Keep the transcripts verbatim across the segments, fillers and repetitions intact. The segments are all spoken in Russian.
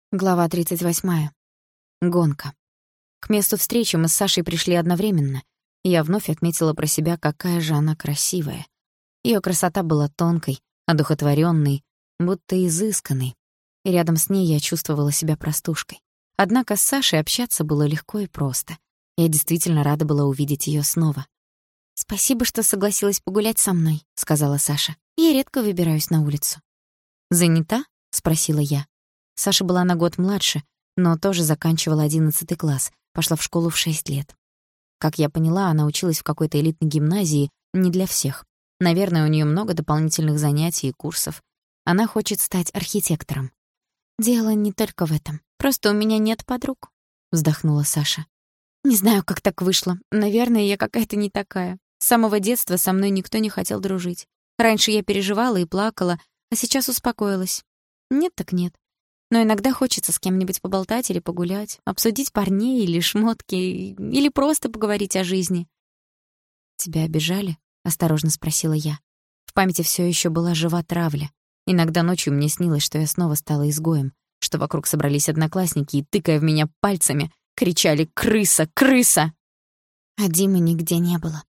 Глава тридцать восьмая. Гонка. К месту встречи мы с Сашей пришли одновременно, и я вновь отметила про себя, какая же она красивая. Её красота была тонкой, одухотворённой, будто изысканной, и рядом с ней я чувствовала себя простушкой. Однако с Сашей общаться было легко и просто. Я действительно рада была увидеть её снова. «Спасибо, что согласилась погулять со мной», — сказала Саша. «Я редко выбираюсь на улицу». «Занята?» — спросила я. Саша была на год младше, но тоже заканчивала одиннадцатый класс, пошла в школу в шесть лет. Как я поняла, она училась в какой-то элитной гимназии, не для всех. Наверное, у неё много дополнительных занятий и курсов. Она хочет стать архитектором. «Дело не только в этом. Просто у меня нет подруг», — вздохнула Саша. «Не знаю, как так вышло. Наверное, я какая-то не такая. С самого детства со мной никто не хотел дружить. Раньше я переживала и плакала, а сейчас успокоилась. Нет так нет. Но иногда хочется с кем-нибудь поболтать или погулять, обсудить парней или шмотки, или просто поговорить о жизни». «Тебя обижали?» — осторожно спросила я. В памяти всё ещё была жива травля. Иногда ночью мне снилось, что я снова стала изгоем, что вокруг собрались одноклассники и, тыкая в меня пальцами, кричали «Крыса! Крыса!». А Димы нигде не было.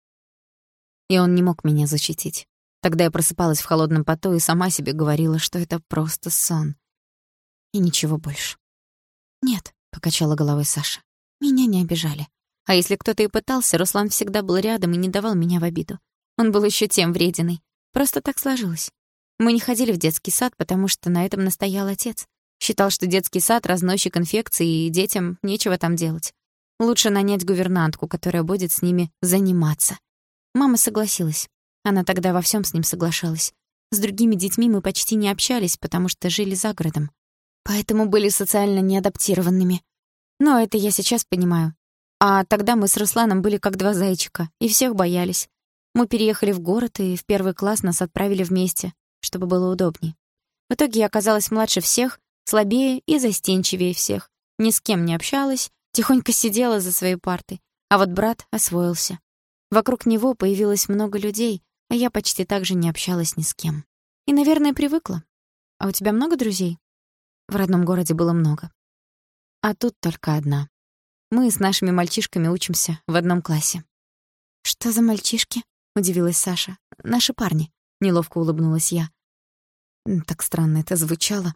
И он не мог меня защитить. Тогда я просыпалась в холодном поту и сама себе говорила, что это просто сон. И ничего больше. «Нет», — покачала головой Саша, — «меня не обижали. А если кто-то и пытался, Руслан всегда был рядом и не давал меня в обиду. Он был ещё тем врединой. Просто так сложилось. Мы не ходили в детский сад, потому что на этом настоял отец. Считал, что детский сад — разносчик инфекций, и детям нечего там делать. Лучше нанять гувернантку, которая будет с ними заниматься. Мама согласилась. Она тогда во всём с ним соглашалась. С другими детьми мы почти не общались, потому что жили за городом. Поэтому были социально неадаптированными. Но это я сейчас понимаю. А тогда мы с Русланом были как два зайчика, и всех боялись. Мы переехали в город, и в первый класс нас отправили вместе, чтобы было удобнее. В итоге я оказалась младше всех, слабее и застенчивее всех. Ни с кем не общалась, тихонько сидела за своей партой. А вот брат освоился. Вокруг него появилось много людей, а я почти так же не общалась ни с кем. И, наверное, привыкла. А у тебя много друзей? В родном городе было много. А тут только одна. Мы с нашими мальчишками учимся в одном классе. «Что за мальчишки?» — удивилась Саша. «Наши парни», — неловко улыбнулась я. Так странно это звучало.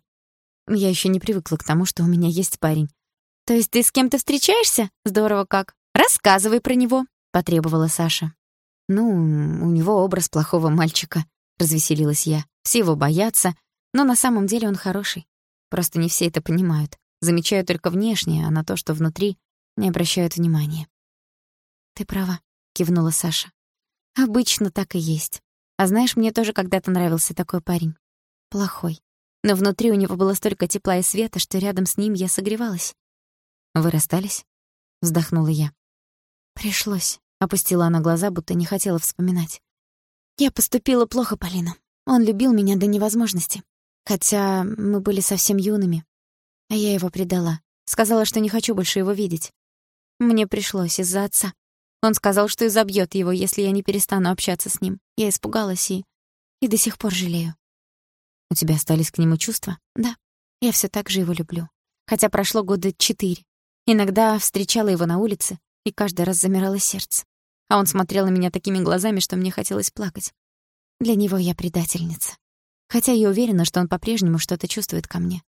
Я ещё не привыкла к тому, что у меня есть парень. «То есть ты с кем-то встречаешься? Здорово как. Рассказывай про него», — потребовала Саша. «Ну, у него образ плохого мальчика», — развеселилась я. «Все его боятся, но на самом деле он хороший. Просто не все это понимают. Замечают только внешнее, а на то, что внутри, не обращают внимания». «Ты права», — кивнула Саша. «Обычно так и есть. А знаешь, мне тоже когда-то нравился такой парень. Плохой. Но внутри у него было столько тепла и света, что рядом с ним я согревалась». «Вы расстались?» — вздохнула я. «Пришлось», — опустила она глаза, будто не хотела вспоминать. «Я поступила плохо, Полина. Он любил меня до невозможности. Хотя мы были совсем юными. А я его предала. Сказала, что не хочу больше его видеть. Мне пришлось из-за отца. Он сказал, что изобьёт его, если я не перестану общаться с ним. Я испугалась и... и до сих пор жалею». «У тебя остались к нему чувства?» «Да. Я всё так же его люблю. Хотя прошло года четыре. Иногда встречала его на улице, и каждый раз замирало сердце. А он смотрел на меня такими глазами, что мне хотелось плакать. Для него я предательница. Хотя я уверена, что он по-прежнему что-то чувствует ко мне.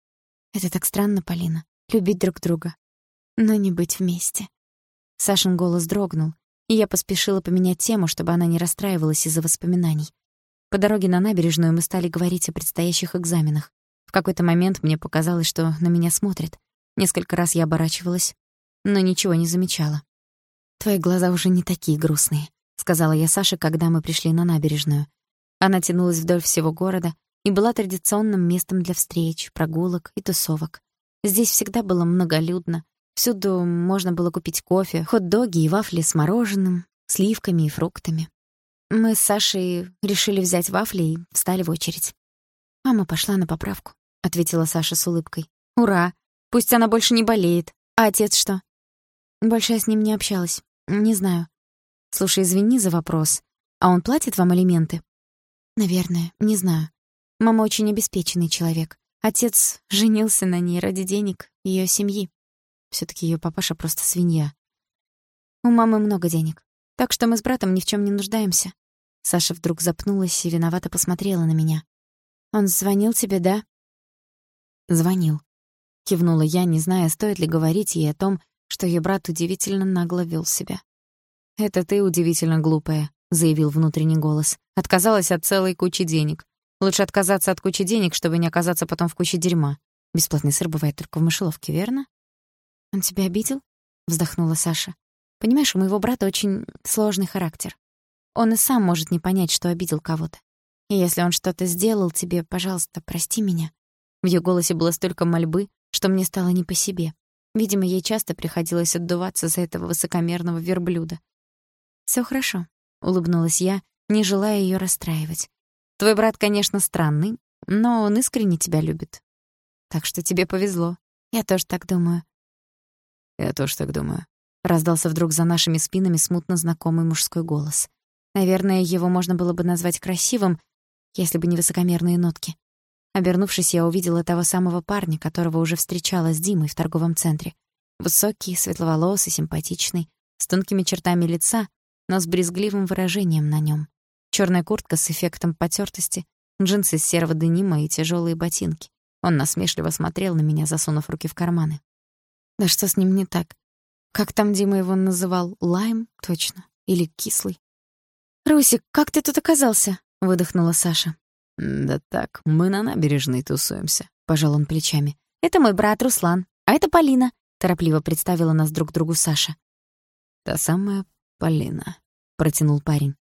Это так странно, Полина, любить друг друга, но не быть вместе». Сашин голос дрогнул, и я поспешила поменять тему, чтобы она не расстраивалась из-за воспоминаний. По дороге на набережную мы стали говорить о предстоящих экзаменах. В какой-то момент мне показалось, что на меня смотрят. Несколько раз я оборачивалась, но ничего не замечала. «Твои глаза уже не такие грустные», — сказала я Саше, когда мы пришли на набережную. Она тянулась вдоль всего города и была традиционным местом для встреч, прогулок и тусовок. Здесь всегда было многолюдно. Всюду можно было купить кофе, хот-доги и вафли с мороженым, сливками и фруктами. Мы с Сашей решили взять вафли и встали в очередь. «Мама пошла на поправку», — ответила Саша с улыбкой. «Ура! Пусть она больше не болеет. А отец что?» «Больше я с ним не общалась. Не знаю. Слушай, извини за вопрос. А он платит вам алименты?» «Наверное. Не знаю. Мама очень обеспеченный человек. Отец женился на ней ради денег её семьи. Всё-таки её папаша просто свинья. У мамы много денег, так что мы с братом ни в чём не нуждаемся. Саша вдруг запнулась и виновато посмотрела на меня. «Он звонил тебе, да?» «Звонил», — кивнула я, не зная, стоит ли говорить ей о том, что её брат удивительно нагло вёл себя. «Это ты удивительно глупая», — заявил внутренний голос. «Отказалась от целой кучи денег. Лучше отказаться от кучи денег, чтобы не оказаться потом в куче дерьма. Бесплатный сыр бывает только в мышеловке, верно?» «Он тебя обидел?» — вздохнула Саша. «Понимаешь, у моего брата очень сложный характер. Он и сам может не понять, что обидел кого-то. И если он что-то сделал тебе, пожалуйста, прости меня». В её голосе было столько мольбы, что мне стало не по себе. Видимо, ей часто приходилось отдуваться за этого высокомерного верблюда. «Всё хорошо», — улыбнулась я, не желая её расстраивать. «Твой брат, конечно, странный, но он искренне тебя любит. Так что тебе повезло. Я тоже так думаю». «Я тоже так думаю», — раздался вдруг за нашими спинами смутно знакомый мужской голос. Наверное, его можно было бы назвать красивым, если бы не высокомерные нотки. Обернувшись, я увидела того самого парня, которого уже встречала с Димой в торговом центре. Высокий, светловолосый, симпатичный, с тонкими чертами лица, но с брезгливым выражением на нём. Чёрная куртка с эффектом потёртости, джинсы из серого денима и тяжёлые ботинки. Он насмешливо смотрел на меня, засунув руки в карманы. Да что с ним не так? Как там Дима его называл? Лайм? Точно. Или кислый? «Русик, как ты тут оказался?» — выдохнула Саша. «Да так, мы на набережной тусуемся», — пожал он плечами. «Это мой брат Руслан, а это Полина», — торопливо представила нас друг другу Саша. «Та самая Полина», — протянул парень.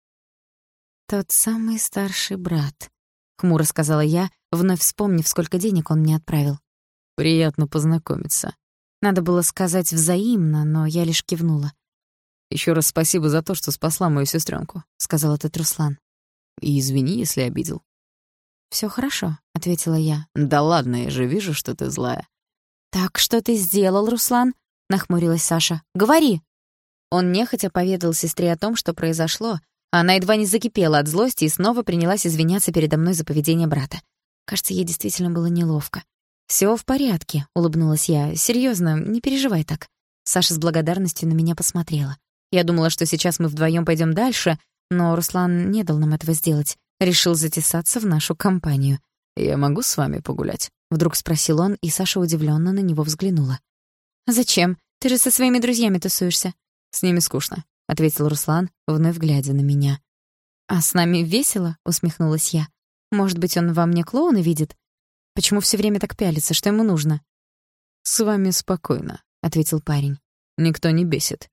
«Тот самый старший брат», — хмуро сказала я, вновь вспомнив, сколько денег он мне отправил. «Приятно познакомиться». Надо было сказать взаимно, но я лишь кивнула. «Ещё раз спасибо за то, что спасла мою сестрёнку», — сказал этот Руслан. «И извини, если обидел». «Всё хорошо», — ответила я. «Да ладно, я же вижу, что ты злая». «Так что ты сделал, Руслан?» — нахмурилась Саша. «Говори!» Он нехотя поведал сестре о том, что произошло, а она едва не закипела от злости и снова принялась извиняться передо мной за поведение брата. Кажется, ей действительно было неловко. «Всё в порядке», — улыбнулась я. «Серьёзно, не переживай так». Саша с благодарностью на меня посмотрела. Я думала, что сейчас мы вдвоём пойдём дальше, но Руслан не дал нам этого сделать. Решил затесаться в нашу компанию. «Я могу с вами погулять?» — вдруг спросил он, и Саша удивлённо на него взглянула. «Зачем? Ты же со своими друзьями тусуешься». «С ними скучно», — ответил Руслан, вновь глядя на меня. «А с нами весело?» — усмехнулась я. «Может быть, он во мне клоуна видит? Почему всё время так пялится? Что ему нужно?» «С вами спокойно», — ответил парень. «Никто не бесит».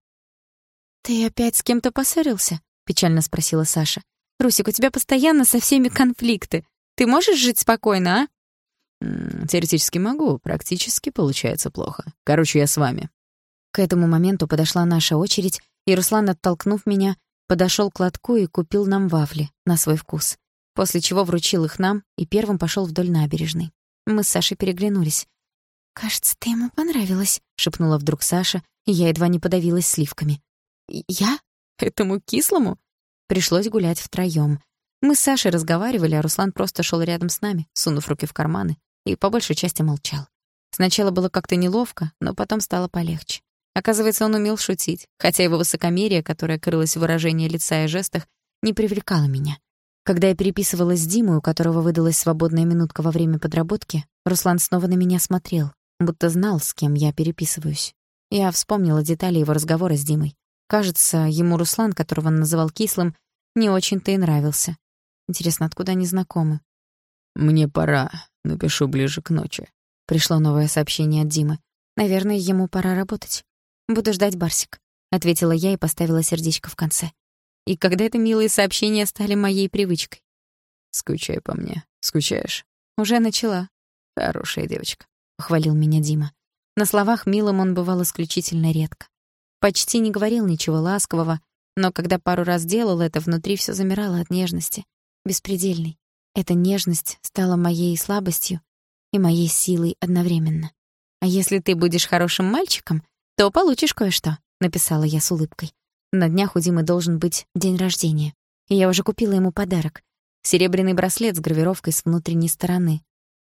«Ты опять с кем-то поссорился?» — печально спросила Саша. «Русик, у тебя постоянно со всеми конфликты. Ты можешь жить спокойно, а?» М-м, «Теоретически могу, практически получается плохо. Короче, я с вами». К этому моменту подошла наша очередь, и Руслан, оттолкнув меня, подошёл к лотку и купил нам вафли на свой вкус, после чего вручил их нам и первым пошёл вдоль набережной. Мы с Сашей переглянулись. «Кажется, ты ему понравилась», — шепнула вдруг Саша, и я едва не подавилась сливками. «Я? Этому кислому?» Пришлось гулять втроём. Мы с Сашей разговаривали, а Руслан просто шёл рядом с нами, сунув руки в карманы, и по большей части молчал. Сначала было как-то неловко, но потом стало полегче. Оказывается, он умел шутить, хотя его высокомерие, которое крылось в выражении лица и жестах, не привлекало меня. Когда я переписывалась с Димой, у которого выдалась свободная минутка во время подработки, Руслан снова на меня смотрел, будто знал, с кем я переписываюсь. Я вспомнила детали его разговора с Димой. Кажется, ему Руслан, которого он называл кислым, не очень-то и нравился. Интересно, откуда они знакомы? «Мне пора. Напишу ближе к ночи». Пришло новое сообщение от Димы. Наверное, ему пора работать. «Буду ждать, Барсик», — ответила я и поставила сердечко в конце. И когда это милые сообщения стали моей привычкой. «Скучай по мне. Скучаешь?» «Уже начала». «Хорошая девочка», — похвалил меня Дима. На словах милым он бывал исключительно редко. Почти не говорил ничего ласкового, но когда пару раз делал это, внутри всё замирало от нежности. Беспредельной. Эта нежность стала моей слабостью и моей силой одновременно. «А если ты будешь хорошим мальчиком, то получишь кое-что», — написала я с улыбкой. На днях у Димы должен быть день рождения, и я уже купила ему подарок — серебряный браслет с гравировкой с внутренней стороны.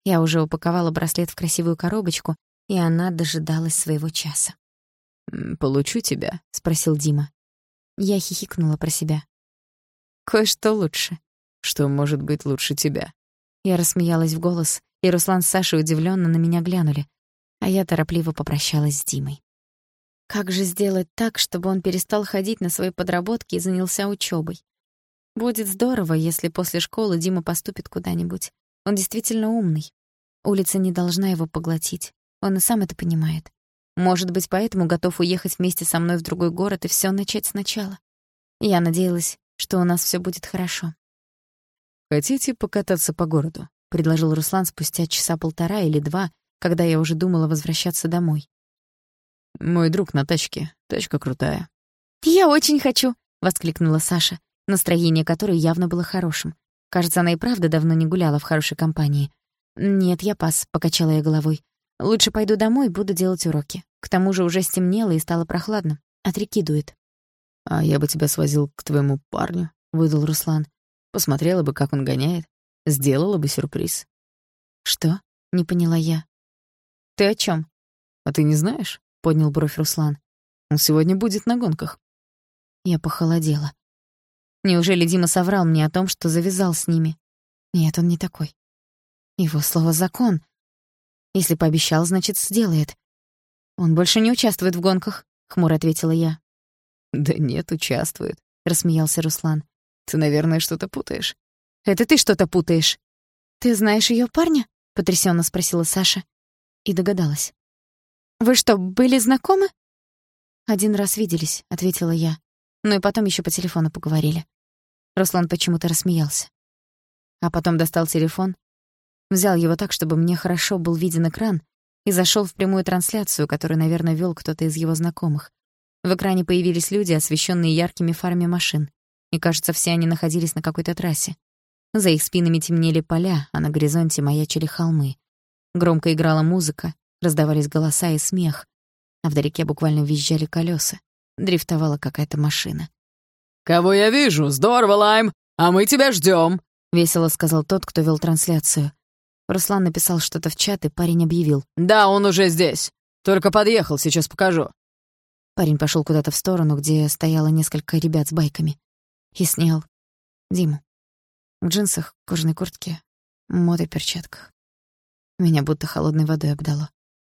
Я уже упаковала браслет в красивую коробочку, и она дожидалась своего часа. «Получу тебя?» — спросил Дима. Я хихикнула про себя. «Кое-что лучше». «Что может быть лучше тебя?» Я рассмеялась в голос, и Руслан с Сашей удивлённо на меня глянули, а я торопливо попрощалась с Димой. Как же сделать так, чтобы он перестал ходить на свои подработки и занялся учёбой? Будет здорово, если после школы Дима поступит куда-нибудь. Он действительно умный. Улица не должна его поглотить. Он и сам это понимает. Может быть, поэтому готов уехать вместе со мной в другой город и всё начать сначала. Я надеялась, что у нас всё будет хорошо. «Хотите покататься по городу?» — предложил Руслан спустя часа полтора или два, когда я уже думала возвращаться домой. «Мой друг на тачке. Тачка крутая». «Я очень хочу!» — воскликнула Саша, настроение которой явно было хорошим. Кажется, она и правда давно не гуляла в хорошей компании. «Нет, я пас», — покачала я головой. «Лучше пойду домой, буду делать уроки. К тому же уже стемнело и стало прохладно. От реки дует». «А я бы тебя свозил к твоему парню», — выдал Руслан. «Посмотрела бы, как он гоняет. Сделала бы сюрприз». «Что?» — не поняла я. «Ты о чём?» «А ты не знаешь?» — поднял бровь Руслан. «Он сегодня будет на гонках». Я похолодела. Неужели Дима соврал мне о том, что завязал с ними? Нет, он не такой. Его слово — закон. Если пообещал, значит, сделает. Он больше не участвует в гонках, — хмуро ответила я. «Да нет, участвует», — рассмеялся Руслан. «Ты, наверное, что-то путаешь». «Это ты что-то путаешь». «Ты знаешь её парня?» — потрясённо спросила Саша. И догадалась. «Вы что, были знакомы?» «Один раз виделись», — ответила я. Ну и потом ещё по телефону поговорили. Руслан почему-то рассмеялся. А потом достал телефон, взял его так, чтобы мне хорошо был виден экран, и зашёл в прямую трансляцию, которую, наверное, вёл кто-то из его знакомых. В экране появились люди, освещённые яркими фарами машин, и, кажется, все они находились на какой-то трассе. За их спинами темнели поля, а на горизонте маячили холмы. Громко играла музыка, раздавались голоса и смех, а вдалеке буквально визжали колёса. Дрифтовала какая-то машина. «Кого я вижу? Здорово, Лайм! А мы тебя ждём!» — весело сказал тот, кто вел трансляцию. Руслан написал что-то в чат, и парень объявил. «Да, он уже здесь. Только подъехал, сейчас покажу». Парень пошёл куда-то в сторону, где стояло несколько ребят с байками. И снял Диму. В джинсах, кожаной куртке, мотоперчатках. Меня будто холодной водой обдало.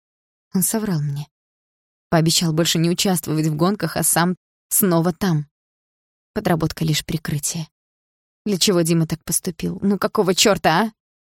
Он соврал мне. Пообещал больше не участвовать в гонках, а сам снова там. Подработка — лишь прикрытие. Для чего Дима так поступил? Ну какого чёрта, а?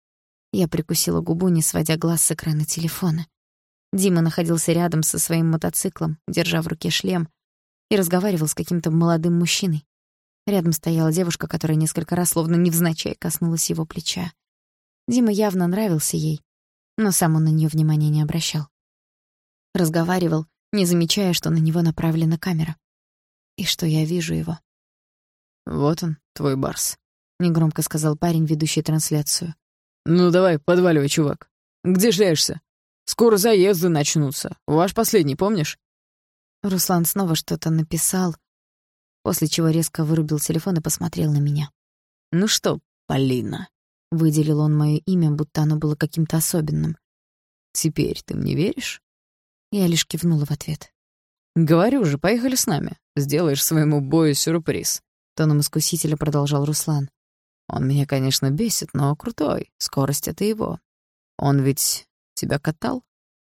Я прикусила губу, не сводя глаз с экрана телефона. Дима находился рядом со своим мотоциклом, держа в руке шлем, и разговаривал с каким-то молодым мужчиной. Рядом стояла девушка, которая несколько раз, словно невзначай, коснулась его плеча. Дима явно нравился ей, но сам он на неё внимания не обращал. Разговаривал, не замечая, что на него направлена камера. И что я вижу его. «Вот он, твой барс», — негромко сказал парень, ведущий трансляцию. «Ну давай, подваливай, чувак. Где шляешься? Скоро заезды начнутся. Ваш последний, помнишь?» Руслан снова что-то написал, после чего резко вырубил телефон и посмотрел на меня. «Ну что, Полина?» — выделил он моё имя, будто оно было каким-то особенным. «Теперь ты мне веришь?» Я лишь кивнула в ответ. «Говорю же, поехали с нами. Сделаешь своему бою сюрприз», — тоном искусителя продолжал Руслан. «Он меня, конечно, бесит, но крутой. Скорость — это его. Он ведь тебя катал?»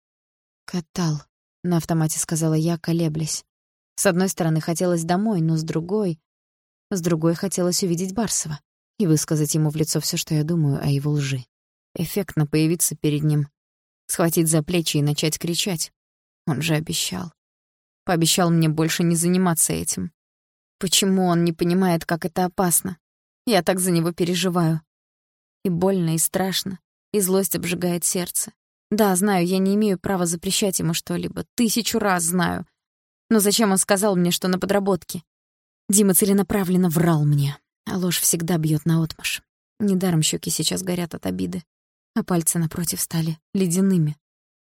«Катал», — на автомате сказала я, колеблясь. С одной стороны, хотелось домой, но с другой... С другой хотелось увидеть Барсова и высказать ему в лицо всё, что я думаю о его лжи. Эффектно появиться перед ним, схватить за плечи и начать кричать. Он же обещал. Пообещал мне больше не заниматься этим. Почему он не понимает, как это опасно? Я так за него переживаю. И больно, и страшно, и злость обжигает сердце. Да, знаю, я не имею права запрещать ему что-либо. Тысячу раз знаю. Но зачем он сказал мне, что на подработке? Дима целенаправленно врал мне, а ложь всегда бьёт наотмашь. Недаром щеки сейчас горят от обиды, а пальцы напротив стали ледяными.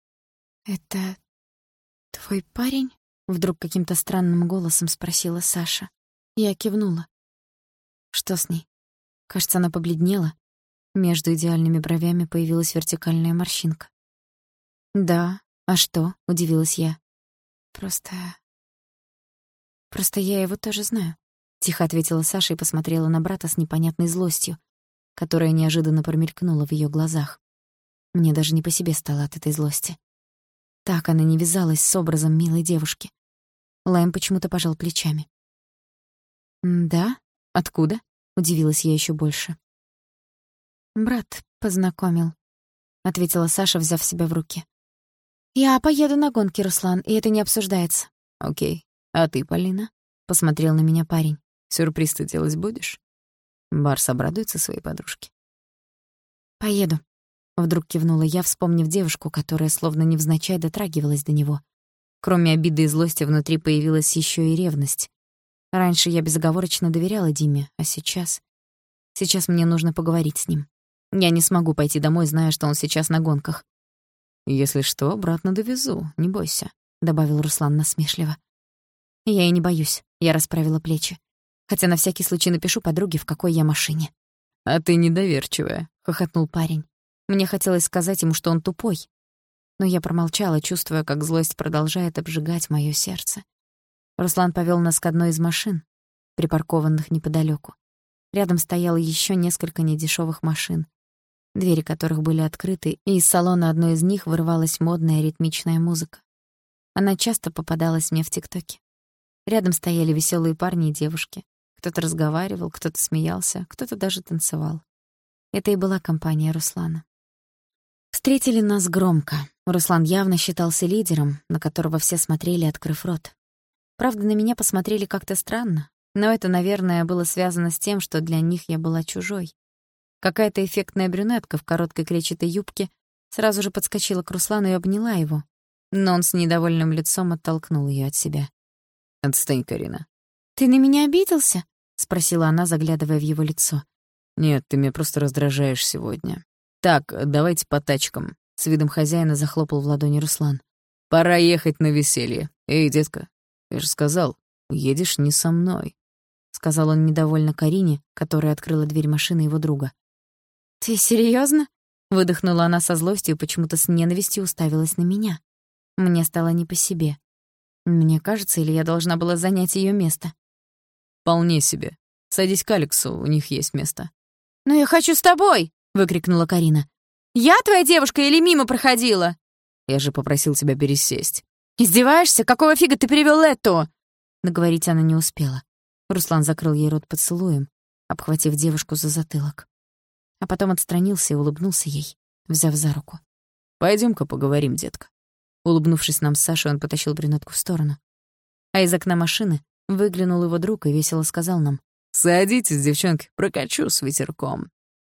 «Это твой парень?» — вдруг каким-то странным голосом спросила Саша. Я кивнула. Что с ней? Кажется, она побледнела. Между идеальными бровями появилась вертикальная морщинка. «Да, а что?» — удивилась я. «Просто... просто я его тоже знаю», — тихо ответила Саша и посмотрела на брата с непонятной злостью, которая неожиданно промелькнула в её глазах. Мне даже не по себе стало от этой злости. Так она не вязалась с образом милой девушки. Лайм почему-то пожал плечами. «Да? Откуда?» — удивилась я ещё больше. «Брат познакомил», — ответила Саша, взяв себя в руки. «Я поеду на гонки, Руслан, и это не обсуждается». «Окей. А ты, Полина?» — посмотрел на меня парень. «Сюрприз ты делать будешь?» Барс обрадуется своей подружке. «Поеду», — вдруг кивнула я, вспомнив девушку, которая словно невзначай дотрагивалась до него. Кроме обиды и злости внутри появилась ещё и ревность. Раньше я безоговорочно доверяла Диме, а сейчас... Сейчас мне нужно поговорить с ним. Я не смогу пойти домой, зная, что он сейчас на гонках. «Если что, обратно довезу, не бойся», — добавил Руслан насмешливо. «Я и не боюсь», — я расправила плечи. «Хотя на всякий случай напишу подруге, в какой я машине». «А ты недоверчивая», — хохотнул парень. Мне хотелось сказать ему, что он тупой. Но я промолчала, чувствуя, как злость продолжает обжигать моё сердце. Руслан повёл нас к одной из машин, припаркованных неподалёку. Рядом стояло ещё несколько недешёвых машин, двери которых были открыты, и из салона одной из них вырывалась модная ритмичная музыка. Она часто попадалась мне в ТикТоке. Рядом стояли весёлые парни и девушки. Кто-то разговаривал, кто-то смеялся, кто-то даже танцевал. Это и была компания Руслана. Встретили нас громко. Руслан явно считался лидером, на которого все смотрели, открыв рот. Правда, на меня посмотрели как-то странно, но это, наверное, было связано с тем, что для них я была чужой. Какая-то эффектная брюнетка в короткой клетчатой юбке сразу же подскочила к Руслану и обняла его, но он с недовольным лицом оттолкнул её от себя. «Отстань, Карина». «Ты на меня обиделся?» — спросила она, заглядывая в его лицо. «Нет, ты меня просто раздражаешь сегодня. Так, давайте по тачкам». С видом хозяина захлопал в ладони Руслан. «Пора ехать на веселье. Эй, детка, я же сказал, едешь не со мной», — сказал он недовольно Карине, которая открыла дверь машины его друга. «Ты серьёзно?» — выдохнула она со злостью и почему-то с ненавистью уставилась на меня. Мне стало не по себе. Мне кажется, или я должна была занять её место? «Вполне себе. Садись к Алексу, у них есть место». «Но я хочу с тобой!» — выкрикнула Карина. «Я твоя девушка или мимо проходила?» «Я же попросил тебя пересесть». «Издеваешься? Какого фига ты привёл эту?» Договорить она не успела. Руслан закрыл ей рот поцелуем, обхватив девушку за затылок. А потом отстранился и улыбнулся ей, взяв за руку. «Пойдём-ка поговорим, детка». Улыбнувшись нам с Сашей, он потащил брюнетку в сторону. А из окна машины выглянул его друг и весело сказал нам: «Садитесь, девчонки, прокачу с ветерком».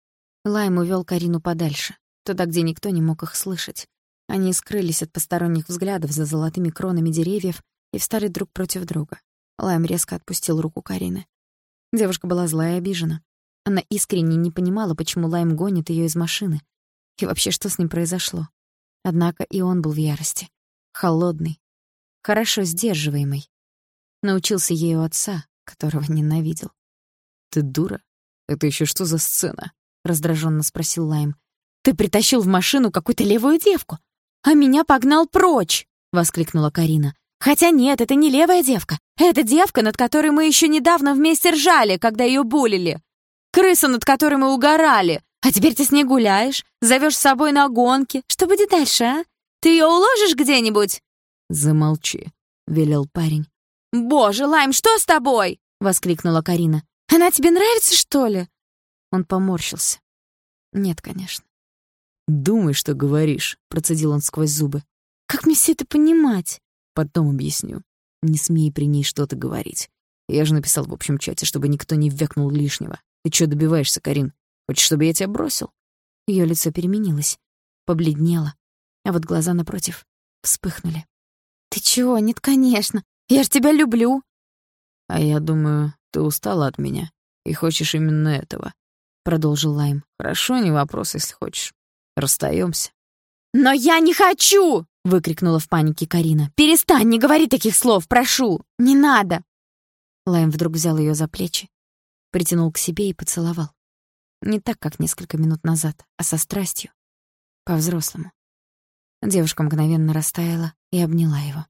Лайм увёл Карину подальше, туда, где никто не мог их слышать. Они скрылись от посторонних взглядов за золотыми кронами деревьев и встали друг против друга. Лайм резко отпустил руку Карины. Девушка была злая и обижена. Она искренне не понимала, почему Лайм гонит её из машины. И вообще, что с ним произошло. Однако и он был в ярости. Холодный, хорошо сдерживаемый. Научился ей у отца, которого ненавидел. «Ты дура? Это ещё что за сцена?» — раздражённо спросил Лайм. «Ты притащил в машину какую-то левую девку, а меня погнал прочь!» — воскликнула Карина. «Хотя нет, это не левая девка. Это девка, над которой мы ещё недавно вместе ржали, когда её булили. Крыса, над которой мы угорали. А теперь ты с ней гуляешь, зовёшь с собой на гонки. Что будет дальше, а? Ты её уложишь где-нибудь?» «Замолчи», — велел парень. «Боже, Лайм, что с тобой?» — воскликнула Карина. «Она тебе нравится, что ли?» Он поморщился. «Нет, конечно». «Думай, что говоришь», — процедил он сквозь зубы. «Как мне всё это понимать?» «Потом объясню. Не смей при ней что-то говорить. Я же написал в общем чате, чтобы никто не вякнул лишнего. Ты чё добиваешься, Карин? Хочешь, чтобы я тебя бросил?» Её лицо переменилось, побледнело, а вот глаза напротив вспыхнули. «Ты чего? Нет, конечно. Я ж тебя люблю». «А я думаю, ты устала от меня и хочешь именно этого», — продолжил Лайм. «Хорошо, не вопрос, если хочешь. Расстаёмся». «Но я не хочу!» — выкрикнула в панике Карина. «Перестань, не говори таких слов, прошу! Не надо!» Лайм вдруг взял её за плечи, притянул к себе и поцеловал. Не так, как несколько минут назад, а со страстью. По-взрослому. Девушка мгновенно растаяла и обняла его.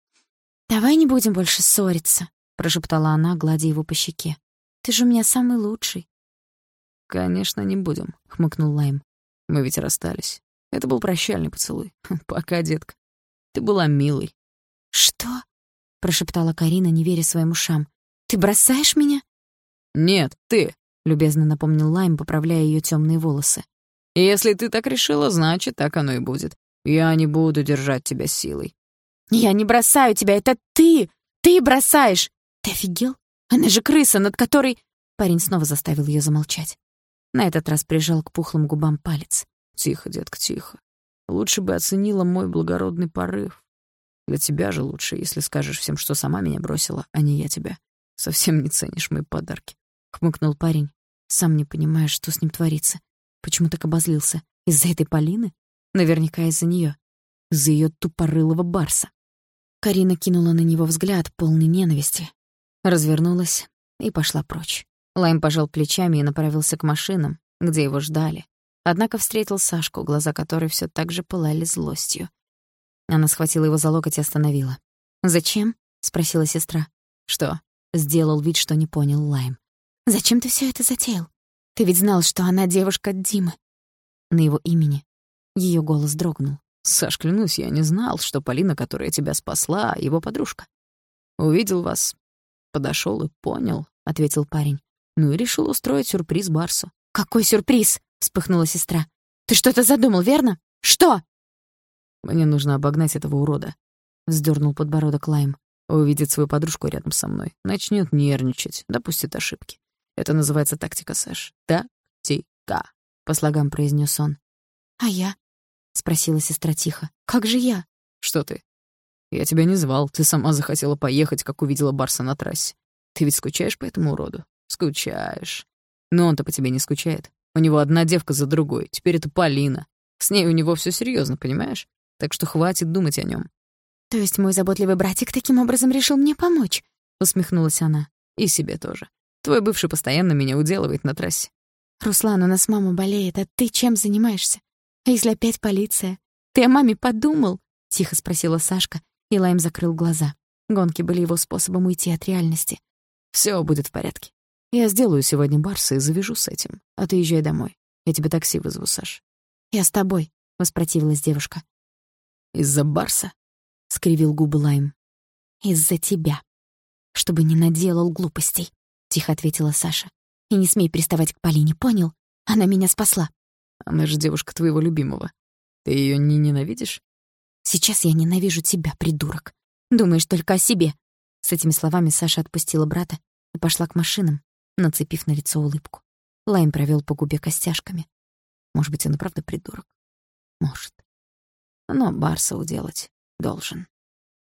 «Давай не будем больше ссориться», — прошептала она, гладя его по щеке. «Ты же у меня самый лучший». «Конечно, не будем», — хмыкнул Лайм. «Мы ведь расстались. Это был прощальный поцелуй. Пока, детка. Ты была милой». «Что?» — прошептала Карина, не веря своим ушам. «Ты бросаешь меня?» «Нет, ты», — любезно напомнил Лайм, поправляя её тёмные волосы. «Если ты так решила, значит, так оно и будет. Я не буду держать тебя силой». «Я не бросаю тебя, это ты! Ты бросаешь! Ты офигел? Она же крыса, над которой...» Парень снова заставил её замолчать. На этот раз прижал к пухлым губам палец. «Тихо, детка, тихо. Лучше бы оценила мой благородный порыв. Для тебя же лучше, если скажешь всем, что сама меня бросила, а не я тебя. Совсем не ценишь мои подарки», — хмыкнул парень, сам не понимая, что с ним творится. Почему так обозлился? Из-за этой Полины? Наверняка из-за неё. Из-за её тупорылого барса. Карина кинула на него взгляд, полный ненависти. Развернулась и пошла прочь. Лайм пожал плечами и направился к машинам, где его ждали. Однако встретил Сашку, глаза которой всё так же пылали злостью. Она схватила его за локоть и остановила. «Зачем?» — спросила сестра. «Что?» — сделал вид, что не понял Лайм. «Зачем ты всё это затеял? Ты ведь знал, что она девушка Димы». На его имени её голос дрогнул. «Саш, клянусь, я не знал, что Полина, которая тебя спасла, его подружка. Увидел вас, подошёл и понял», — ответил парень. «Ну и решил устроить сюрприз Барсу». «Какой сюрприз?» — вспыхнула сестра. «Ты что-то задумал, верно? Что?» «Мне нужно обогнать этого урода», — вздёрнул подбородок Лайм. «Увидит свою подружку рядом со мной, начнёт нервничать, допустит ошибки. Это называется тактика, Саш. Тактика», — по слогам произнёс он. «А я?» — спросила сестра тихо. «Как же я?» «Что ты? Я тебя не звал, ты сама захотела поехать, как увидела Барса на трассе. Ты ведь скучаешь по этому уроду? Скучаешь. Но он-то по тебе не скучает. У него одна девка за другой, теперь это Полина. С ней у него всё серьёзно, понимаешь? Так что хватит думать о нём». «То есть мой заботливый братик таким образом решил мне помочь?» — усмехнулась она. «И себе тоже. Твой бывший постоянно меня уделывает на трассе». «Руслан, у нас мама болеет, а ты чем занимаешься? А если опять полиция? Ты о маме подумал?» — тихо спросила Сашка, и Лайм закрыл глаза. Гонки были его способом уйти от реальности. «Всё будет в порядке. Я сделаю сегодня Барса и завяжу с этим. А ты езжай домой. Я тебе такси вызову, Саш». «Я с тобой», — воспротивилась девушка. «Из-за Барса?» — скривил губы Лайм. «Из-за тебя. Чтобы не наделал глупостей», — тихо ответила Саша. «И не смей приставать к Полине, понял? Она меня спасла». «Она же девушка твоего любимого. Ты её не ненавидишь?» «Сейчас я ненавижу тебя, придурок. Думаешь только о себе». С этими словами Саша отпустила брата и пошла к машинам, нацепив на лицо улыбку. Лайм провёл по губе костяшками. Может быть, он и правда придурок? Может. Но Барса уделать должен.